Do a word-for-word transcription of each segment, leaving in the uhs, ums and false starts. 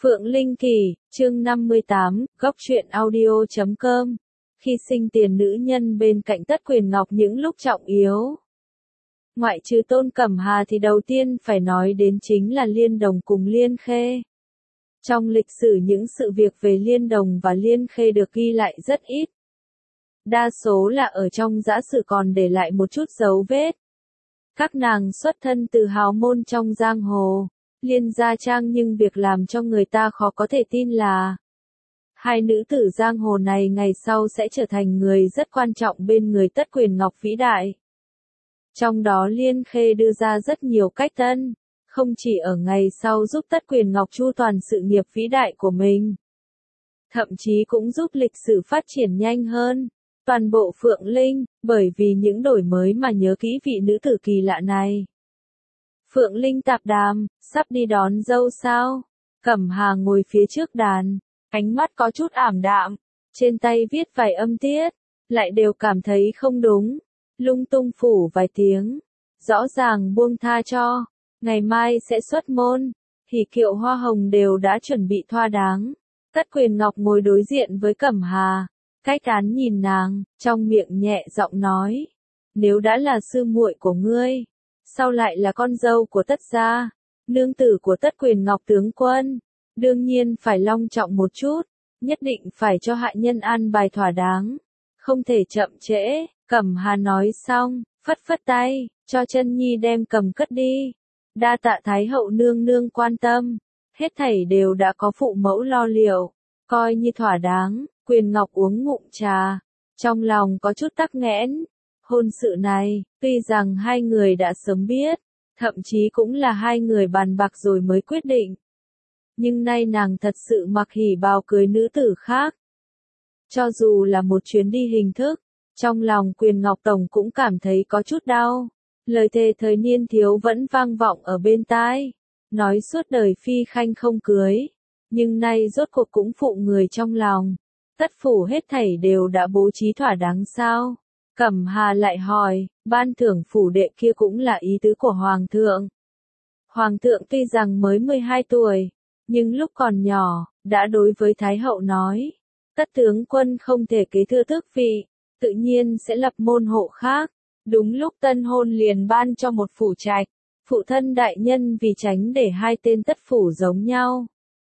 Phượng Linh Kỳ, chương năm mươi tám, góc truyện audio chấm com. Khi sinh tiền nữ nhân bên cạnh Tất Quyền Ngọc những lúc trọng yếu. Ngoại trừ Tôn Cẩm Hà thì đầu tiên phải nói đến chính là Liên Đồng cùng Liên Khê. Trong lịch sử những sự việc về Liên Đồng và Liên Khê được ghi lại rất ít. Đa số là ở trong giã sử còn để lại một chút dấu vết. Các nàng xuất thân từ hào môn trong giang hồ, Liên gia trang, nhưng việc làm cho người ta khó có thể tin là hai nữ tử giang hồ này ngày sau sẽ trở thành người rất quan trọng bên người Tất Quyền Ngọc vĩ đại. Trong đó Liên Khê đưa ra rất nhiều cách tân, không chỉ ở ngày sau giúp Tất Quyền Ngọc chu toàn sự nghiệp vĩ đại của mình, thậm chí cũng giúp lịch sử phát triển nhanh hơn toàn bộ Phượng Linh, bởi vì những đổi mới mà nhớ kỹ vị nữ tử kỳ lạ này. Phượng Linh tạp đàm, sắp đi đón dâu sao? Cẩm Hà ngồi phía trước đàn, ánh mắt có chút ảm đạm, trên tay viết vài âm tiết, lại đều cảm thấy không đúng, lung tung phủ vài tiếng, rõ ràng buông tha cho, ngày mai sẽ xuất môn, hỉ kiệu hoa hồng đều đã chuẩn bị thỏa đáng. Tất Quyền Ngọc ngồi đối diện với Cẩm Hà, cách án nhìn nàng, trong miệng nhẹ giọng nói, nếu đã là sư muội của ngươi, sao lại là con dâu của Tất gia, nương tử của Tất Quyền Ngọc tướng quân, đương nhiên phải long trọng một chút, nhất định phải cho hạ nhân an bài thỏa đáng, không thể chậm trễ. Cẩm Hà nói xong, phất phất tay, cho Chân Nhi đem cầm cất đi. Đa tạ Thái hậu nương nương quan tâm, hết thảy đều đã có phụ mẫu lo liệu, coi như thỏa đáng. Quyền Ngọc uống ngụm trà, trong lòng có chút tắc nghẽn. Hôn sự này, tuy rằng hai người đã sớm biết, thậm chí cũng là hai người bàn bạc rồi mới quyết định. Nhưng nay nàng thật sự mặc hỉ bào cưới nữ tử khác. Cho dù là một chuyến đi hình thức, trong lòng Quyền Ngọc Tổng cũng cảm thấy có chút đau. Lời thề thời niên thiếu vẫn vang vọng ở bên tai, nói suốt đời phi khanh không cưới, nhưng nay rốt cuộc cũng phụ người trong lòng. Tất phủ hết thảy đều đã bố trí thỏa đáng sao? Cẩm Hà lại hỏi, ban thưởng phủ đệ kia cũng là ý tứ của Hoàng thượng. Hoàng thượng tuy rằng mới mười hai tuổi, nhưng lúc còn nhỏ, đã đối với Thái hậu nói, Tất tướng quân không thể kế thừa tước vị, tự nhiên sẽ lập môn hộ khác. Đúng lúc tân hôn liền ban cho một phủ trạch, phụ thân đại nhân vì tránh để hai tên tất phủ giống nhau,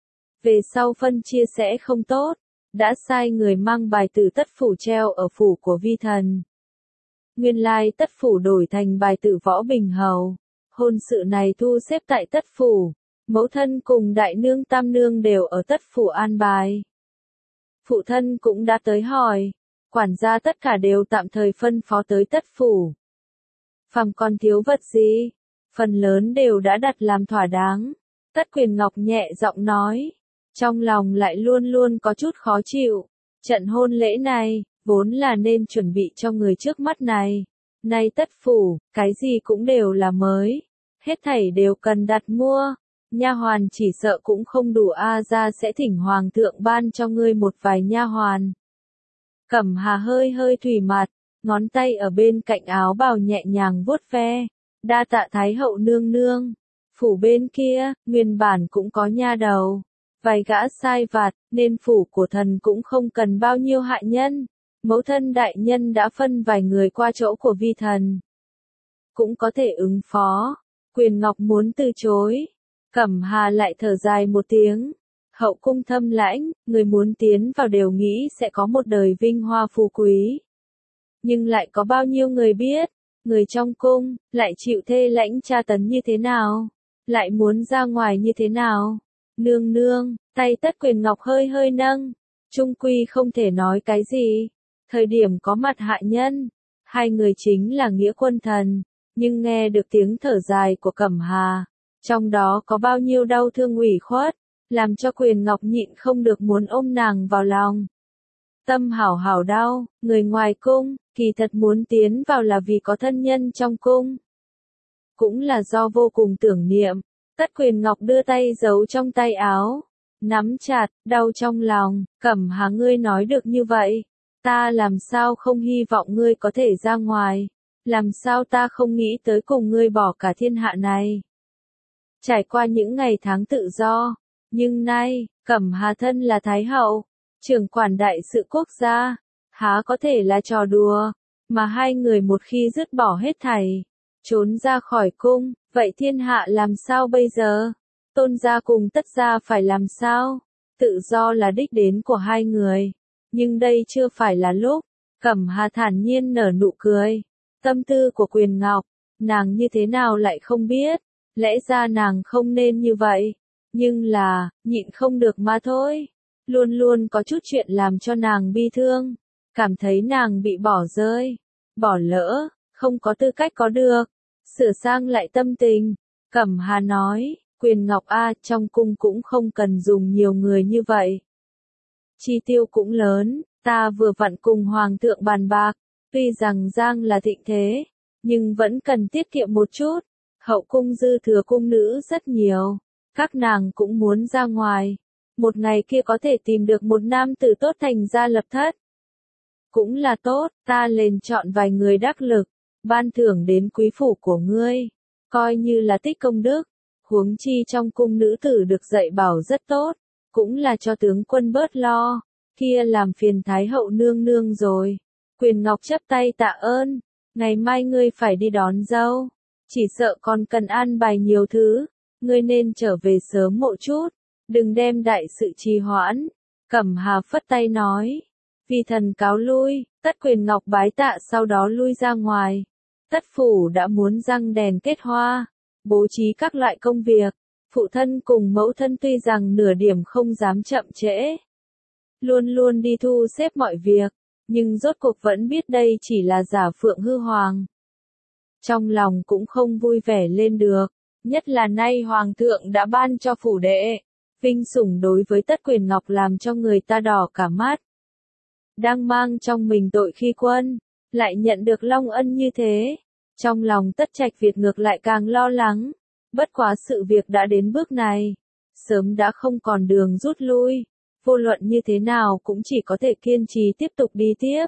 về sau phân chia sẽ không tốt, đã sai người mang bài tử tất phủ treo ở phủ của vi thần. Nguyên lai tất phủ đổi thành bài tử Võ Bình Hầu. Hôn sự này thu xếp tại tất phủ, mẫu thân cùng đại nương tam nương đều ở tất phủ an bài. Phụ thân cũng đã tới hỏi, quản gia tất cả đều tạm thời phân phó tới tất phủ. Phàm còn thiếu vật gì, phần lớn đều đã đặt làm thỏa đáng. Tất Quyền Ngọc nhẹ giọng nói, trong lòng lại luôn luôn có chút khó chịu. Trận hôn lễ này, vốn là nên chuẩn bị cho người trước mắt này. Nay tất phủ, cái gì cũng đều là mới. Hết thảy đều cần đặt mua. Nha hoàn chỉ sợ cũng không đủ, a ra sẽ thỉnh hoàng thượng ban cho ngươi một vài nha hoàn. Cẩm Hà hơi hơi thủy mặt, ngón tay ở bên cạnh áo bào nhẹ nhàng vuốt ve. Đa tạ Thái hậu nương nương. Phủ bên kia, nguyên bản cũng có nha đầu, vài gã sai vặt, nên phủ của thần cũng không cần bao nhiêu hạ nhân. Mẫu thân đại nhân đã phân vài người qua chỗ của vi thần, cũng có thể ứng phó. Quyền Ngọc muốn từ chối, Cẩm Hà lại thở dài một tiếng. Hậu cung thâm lãnh, người muốn tiến vào đều nghĩ sẽ có một đời vinh hoa phú quý. Nhưng lại có bao nhiêu người biết, người trong cung, lại chịu thê lãnh tra tấn như thế nào, lại muốn ra ngoài như thế nào. Nương nương, tay Tất Quyền Ngọc hơi hơi nâng, trung quy không thể nói cái gì. Thời điểm có mặt hạ nhân, hai người chính là nghĩa quân thần, nhưng nghe được tiếng thở dài của Cẩm Hà, trong đó có bao nhiêu đau thương ủy khuất, làm cho Quyền Ngọc nhịn không được muốn ôm nàng vào lòng. Tâm hảo hảo đau, người ngoài cung, kỳ thật muốn tiến vào là vì có thân nhân trong cung. Cũng là do vô cùng tưởng niệm. Tất Quyền Ngọc đưa tay giấu trong tay áo, nắm chặt, đau trong lòng. Cẩm Hà, ngươi nói được như vậy, ta làm sao không hy vọng ngươi có thể ra ngoài, làm sao ta không nghĩ tới cùng ngươi bỏ cả thiên hạ này. Trải qua những ngày tháng tự do, Nhưng nay, Cẩm Hà thân là Thái hậu, trưởng quản đại sự quốc gia, há có thể là trò đùa, mà hai người một khi dứt bỏ hết thảy, trốn ra khỏi cung, vậy thiên hạ làm sao bây giờ? Tôn gia cùng Tất gia phải làm sao? Tự do là đích đến của hai người, nhưng đây chưa phải là lúc. Cẩm Hà thản nhiên nở nụ cười. Tâm tư của Quyền Ngọc, nàng như thế nào lại không biết, lẽ ra nàng không nên như vậy, nhưng là, nhịn không được mà thôi. Luôn luôn có chút chuyện làm cho nàng bi thương, cảm thấy nàng bị bỏ rơi, bỏ lỡ, không có tư cách có được, sửa sang lại tâm tình. Cẩm Hà nói, Quyền Ngọc a, trong cung cũng không cần dùng nhiều người như vậy. Chi tiêu cũng lớn, ta vừa vặn cùng Hoàng thượng bàn bạc, tuy rằng Giang là thịnh thế, nhưng vẫn cần tiết kiệm một chút. Hậu cung dư thừa cung nữ rất nhiều, các nàng cũng muốn ra ngoài. Một ngày kia có thể tìm được một nam tử tốt thành gia lập thất. Cũng là tốt, ta lên chọn vài người đắc lực, ban thưởng đến quý phủ của ngươi, coi như là tích công đức. Huống chi trong cung nữ tử được dạy bảo rất tốt, cũng là cho tướng quân bớt lo, kia làm phiền Thái hậu nương nương rồi. Quyền Ngọc chắp tay tạ ơn, ngày mai ngươi phải đi đón dâu, chỉ sợ còn cần an bài nhiều thứ, ngươi nên trở về sớm một chút, đừng đem đại sự trì hoãn. Cẩm Hà phất tay nói, vi thần cáo lui. Tất Quyền Ngọc bái tạ sau đó lui ra ngoài. Tất phủ đã muốn răng đèn kết hoa, bố trí các loại công việc. Phụ thân cùng mẫu thân tuy rằng nửa điểm không dám chậm trễ, luôn luôn đi thu xếp mọi việc, nhưng rốt cuộc vẫn biết đây chỉ là giả phượng hư hoàng. Trong lòng cũng không vui vẻ lên được, nhất là nay Hoàng thượng đã ban cho phủ đệ, vinh sủng đối với Tất Quyền Ngọc làm cho người ta đỏ cả mắt. Đang mang trong mình tội khi quân, lại nhận được long ân như thế, trong lòng Tất Trạch Việt ngược lại càng lo lắng. Bất quá sự việc đã đến bước này, sớm đã không còn đường rút lui, vô luận như thế nào cũng chỉ có thể kiên trì tiếp tục đi tiếp.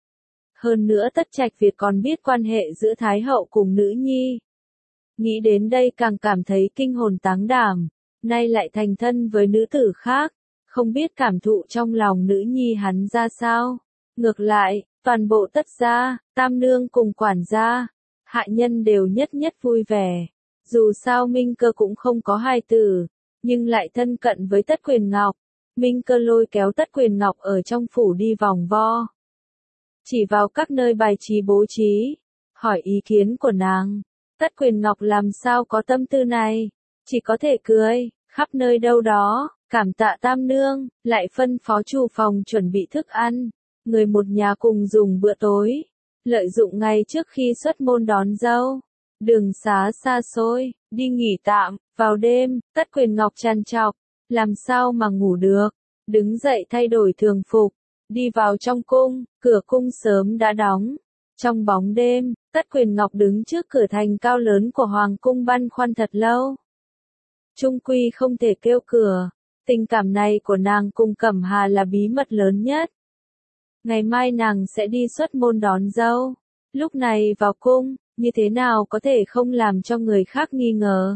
Hơn nữa Tất Trạch Việt còn biết quan hệ giữa Thái hậu cùng nữ nhi. Nghĩ đến đây càng cảm thấy kinh hồn táng đảm, nay lại thành thân với nữ tử khác, không biết cảm thụ trong lòng nữ nhi hắn ra sao. Ngược lại, toàn bộ Tất gia, tam nương cùng quản gia, hạ nhân đều nhất nhất vui vẻ. Dù sao Minh Cơ cũng không có hài tử, nhưng lại thân cận với Tất Quyền Ngọc. Minh Cơ lôi kéo Tất Quyền Ngọc ở trong phủ đi vòng vo, chỉ vào các nơi bài trí bố trí, hỏi ý kiến của nàng. Tất Quyền Ngọc làm sao có tâm tư này, chỉ có thể cười, khắp nơi đâu đó, cảm tạ tam nương, lại phân phó chủ phòng chuẩn bị thức ăn, người một nhà cùng dùng bữa tối, lợi dụng ngày trước khi xuất môn đón dâu. Đường xá xa xôi, đi nghỉ tạm, vào đêm, Tất Quyền Ngọc trằn trọc, làm sao mà ngủ được, đứng dậy thay đổi thường phục, đi vào trong cung, cửa cung sớm đã đóng. Trong bóng đêm, Tất Quyền Ngọc đứng trước cửa thành cao lớn của Hoàng cung băn khoăn thật lâu. Trung quy không thể kêu cửa, tình cảm này của nàng cùng Cẩm Hà là bí mật lớn nhất. Ngày mai nàng sẽ đi xuất môn đón dâu, lúc này vào cung, như thế nào có thể không làm cho người khác nghi ngờ.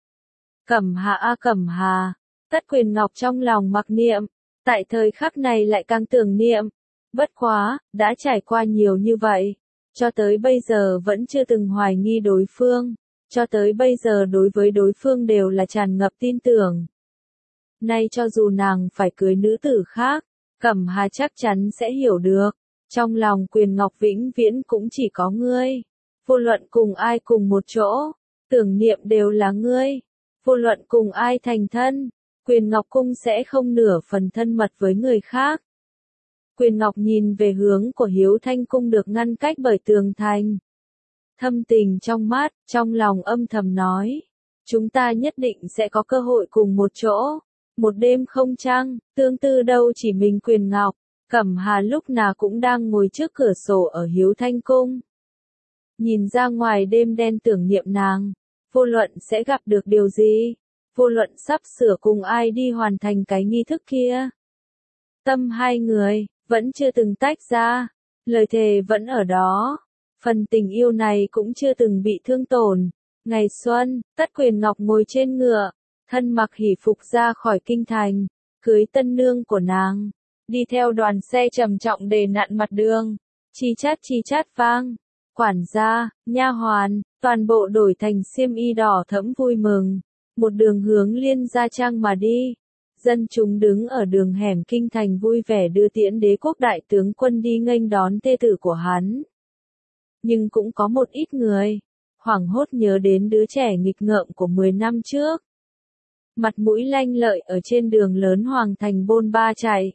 Cẩm Hà a Cẩm Hà, Tất Quyền Ngọc trong lòng mặc niệm, tại thời khắc này lại càng tưởng niệm. Bất quá, đã trải qua nhiều như vậy, cho tới bây giờ vẫn chưa từng hoài nghi đối phương, cho tới bây giờ đối với đối phương đều là tràn ngập tin tưởng. Nay cho dù nàng phải cưới nữ tử khác, Cẩm Hà chắc chắn sẽ hiểu được, trong lòng Quyền Ngọc vĩnh viễn cũng chỉ có ngươi. Vô luận cùng ai cùng một chỗ, tưởng niệm đều là ngươi. Vô luận cùng ai thành thân, Quyền Ngọc cung sẽ không nửa phần thân mật với người khác. Quyền Ngọc nhìn về hướng của Hiếu Thanh cung được ngăn cách bởi tường thành. Thâm tình trong mắt, trong lòng âm thầm nói, chúng ta nhất định sẽ có cơ hội cùng một chỗ. Một đêm không trăng, tương tư đâu chỉ mình Quyền Ngọc. Cẩm Hà lúc nào cũng đang ngồi trước cửa sổ ở Hiếu Thanh cung. Nhìn ra ngoài đêm đen tưởng niệm nàng, vô luận sẽ gặp được điều gì, vô luận sắp sửa cùng ai đi hoàn thành cái nghi thức kia. Tâm hai người, vẫn chưa từng tách ra, lời thề vẫn ở đó, phần tình yêu này cũng chưa từng bị thương tổn. Ngày xuân, Tất Quyền Ngọc ngồi trên ngựa, thân mặc hỷ phục ra khỏi kinh thành, cưới tân nương của nàng, đi theo đoàn xe trầm trọng để nặn mặt đường, chi chát chi chát vang, quản gia, nha hoàn, toàn bộ đổi thành xiêm y đỏ thẫm vui mừng, một đường hướng Liên Gia Trang mà đi. Dân chúng đứng ở đường hẻm kinh thành vui vẻ đưa tiễn đế quốc đại tướng quân đi nghênh đón thê tử của hắn. Nhưng cũng có một ít người hoảng hốt nhớ đến đứa trẻ nghịch ngợm của mười năm trước. Mặt mũi lanh lợi ở trên đường lớn hoàng thành bôn ba chạy.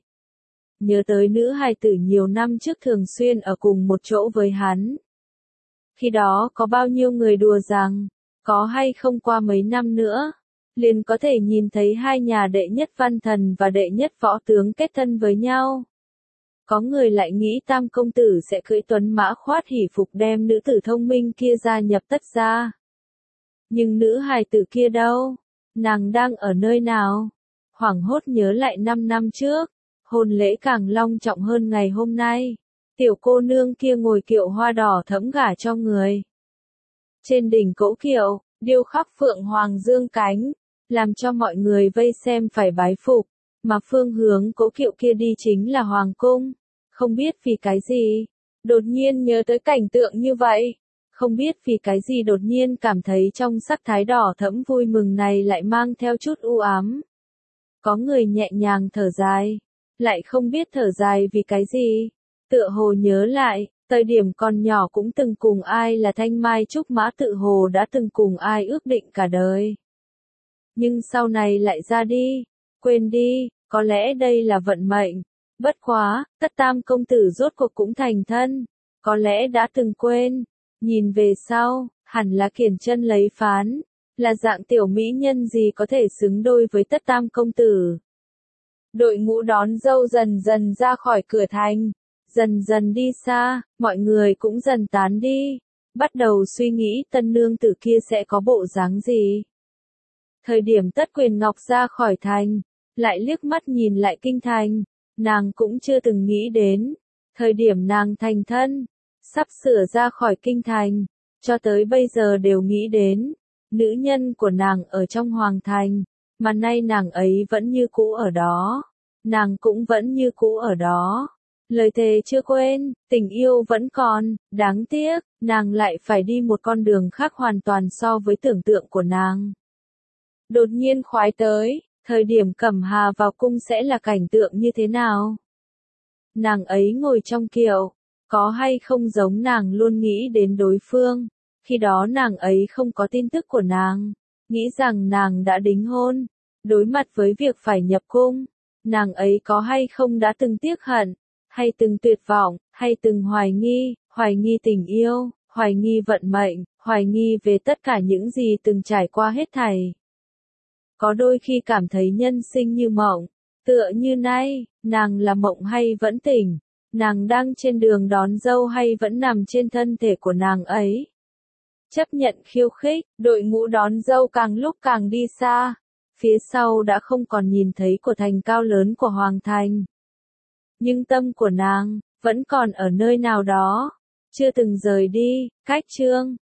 Nhớ tới nữ hài tử nhiều năm trước thường xuyên ở cùng một chỗ với hắn. Khi đó có bao nhiêu người đùa rằng, có hay không qua mấy năm nữa, liền có thể nhìn thấy hai nhà đệ nhất văn thần và đệ nhất võ tướng kết thân với nhau. Có người lại nghĩ Tam công tử sẽ cưỡi tuấn mã khoát hỷ phục đem nữ tử thông minh kia gia nhập Tất gia. Nhưng nữ hài tử kia đâu? Nàng đang ở nơi nào? Hoảng hốt nhớ lại năm năm trước, hôn lễ càng long trọng hơn ngày hôm nay. Tiểu cô nương kia ngồi kiệu hoa đỏ thẫm gả cho người. Trên đỉnh cỗ kiệu, điêu khắc phượng hoàng dương cánh, làm cho mọi người vây xem phải bái phục, mà phương hướng cỗ kiệu kia đi chính là hoàng cung. Không biết vì cái gì, đột nhiên nhớ tới cảnh tượng như vậy. Không biết vì cái gì đột nhiên cảm thấy trong sắc thái đỏ thẫm vui mừng này lại mang theo chút u ám. Có người nhẹ nhàng thở dài, lại không biết thở dài vì cái gì. Tựa hồ nhớ lại, thời điểm còn nhỏ cũng từng cùng ai là thanh mai trúc mã, tự hồ đã từng cùng ai ước định cả đời. Nhưng sau này lại ra đi, quên đi, có lẽ đây là vận mệnh. Bất quá, Tất Tam công tử rốt cuộc cũng thành thân, có lẽ đã từng quên. Nhìn về sau, hẳn là kiển chân lấy phán, là dạng tiểu mỹ nhân gì có thể xứng đôi với Tất Tam công tử. Đội ngũ đón dâu dần dần ra khỏi cửa thành, dần dần đi xa, mọi người cũng dần tán đi, bắt đầu suy nghĩ tân nương tử kia sẽ có bộ dáng gì. Thời điểm Tất Quyền Ngọc ra khỏi thành, lại liếc mắt nhìn lại kinh thành, nàng cũng chưa từng nghĩ đến. Thời điểm nàng thành thân, sắp sửa ra khỏi kinh thành, cho tới bây giờ đều nghĩ đến, nữ nhân của nàng ở trong hoàng thành, mà nay nàng ấy vẫn như cũ ở đó, nàng cũng vẫn như cũ ở đó. Lời thề chưa quên, tình yêu vẫn còn, đáng tiếc, nàng lại phải đi một con đường khác hoàn toàn so với tưởng tượng của nàng. Đột nhiên khoái tới, thời điểm Cẩm Hà vào cung sẽ là cảnh tượng như thế nào? Nàng ấy ngồi trong kiệu, có hay không giống nàng luôn nghĩ đến đối phương, khi đó nàng ấy không có tin tức của nàng, nghĩ rằng nàng đã đính hôn, đối mặt với việc phải nhập cung, nàng ấy có hay không đã từng tiếc hận, hay từng tuyệt vọng, hay từng hoài nghi, hoài nghi tình yêu, hoài nghi vận mệnh, hoài nghi về tất cả những gì từng trải qua hết thảy. Có đôi khi cảm thấy nhân sinh như mộng, tựa như nay, nàng là mộng hay vẫn tỉnh, nàng đang trên đường đón dâu hay vẫn nằm trên thân thể của nàng ấy. Chấp nhận khiêu khích, đội ngũ đón dâu càng lúc càng đi xa, phía sau đã không còn nhìn thấy của thành cao lớn của hoàng thành. Nhưng tâm của nàng, vẫn còn ở nơi nào đó, chưa từng rời đi. Cách chương